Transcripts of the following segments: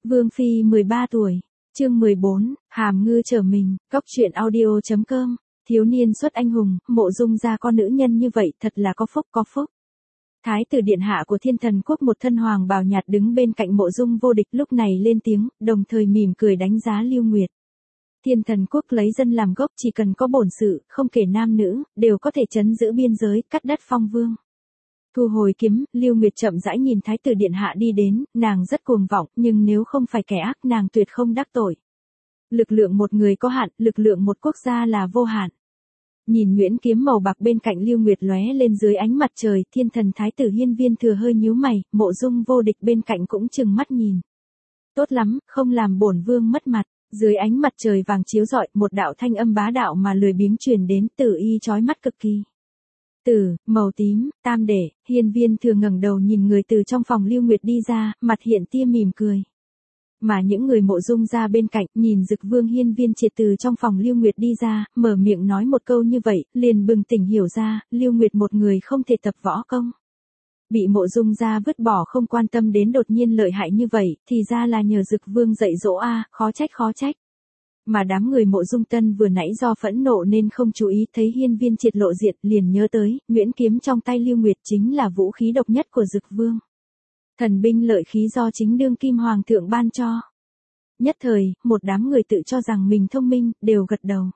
Vương Phi 13 tuổi, chương 14, Hàm Ngư trở mình, Cóc truyện audio.com, thiếu niên xuất anh hùng, Mộ Dung gia con nữ nhân như vậy thật là có phúc có phúc. Thái tử điện hạ của Thiên Thần Quốc một thân hoàng bào nhạt đứng bên cạnh Mộ Dung vô địch lúc này lên tiếng, đồng thời mỉm cười đánh giá Lưu Nguyệt. Thiên Thần Quốc lấy dân làm gốc, chỉ cần có bổn sự, không kể nam nữ, đều có thể trấn giữ biên giới, cắt đất phong vương. Thu hồi kiếm, Lưu Nguyệt chậm rãi nhìn Thái tử điện hạ đi đến, nàng rất cuồng vọng, nhưng nếu không phải kẻ ác nàng tuyệt không đắc tội. Lực lượng một người có hạn, lực lượng một quốc gia là vô hạn. Nhìn nhuyễn kiếm màu bạc bên cạnh Lưu Nguyệt lóe lên dưới ánh mặt trời, Thiên Thần Thái tử Hiên Viên Thừa hơi nhíu mày, Mộ Dung vô địch bên cạnh cũng trừng mắt nhìn. Tốt lắm, không làm bổn vương mất mặt. Dưới ánh mặt trời vàng chiếu rọi, một đạo thanh âm bá đạo mà lười biếng truyền đến, tử y chói mắt cực kỳ. Tử, màu tím, tam để, Hiên Viên Thừa ngẩng đầu nhìn người từ trong phòng Lưu Nguyệt đi ra, mặt hiện tia mỉm cười. Mà những người Mộ Dung ra bên cạnh, nhìn Dực Vương Hiên Viên Triệt từ trong phòng Lưu Nguyệt đi ra, mở miệng nói một câu như vậy, liền bừng tỉnh hiểu ra, Lưu Nguyệt một người không thể tập võ công. Bị Mộ Dung ra vứt bỏ không quan tâm đến đột nhiên lợi hại như vậy, thì ra là nhờ Dực Vương dạy dỗ khó trách. Mà đám người Mộ Dung Tân vừa nãy do phẫn nộ nên không chú ý, thấy Hiên Viên Triệt lộ diện, liền nhớ tới, nhuyễn kiếm trong tay Lưu Nguyệt chính là vũ khí độc nhất của Dực Vương. Thần binh lợi khí do chính đương kim hoàng thượng ban cho. Nhất thời, một đám người tự cho rằng mình thông minh, đều gật đầu.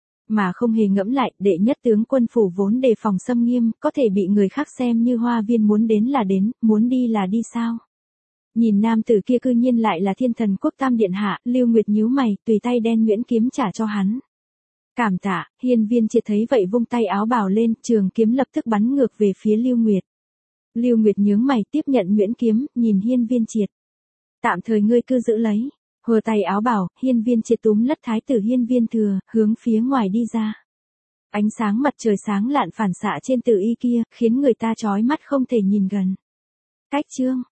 Mà không hề ngẫm lại, đệ nhất tướng quân phủ vốn đề phòng xâm nghiêm, có thể bị người khác xem như hoa viên, muốn đến là đến, muốn đi là đi sao. Nhìn nam tử kia cư nhiên lại là Thiên Thần Quốc tam điện hạ, Lưu Nguyệt nhíu mày, tùy tay đen nhuyễn kiếm trả cho hắn. Cảm tạ, Hiên Viên Triệt thấy vậy vung tay áo bào lên, trường kiếm lập tức bắn ngược về phía Lưu Nguyệt. Lưu Nguyệt nhướng mày tiếp nhận nhuyễn kiếm, nhìn Hiên Viên Triệt. Tạm thời ngươi cứ giữ lấy. Hùa tay áo bảo, Hiên Viên Triệt túm lất Thái tử Hiên Viên Thừa, hướng phía ngoài đi ra. Ánh sáng mặt trời sáng lạn phản xạ trên tử y kia, khiến người ta chói mắt không thể nhìn gần. Cách chương.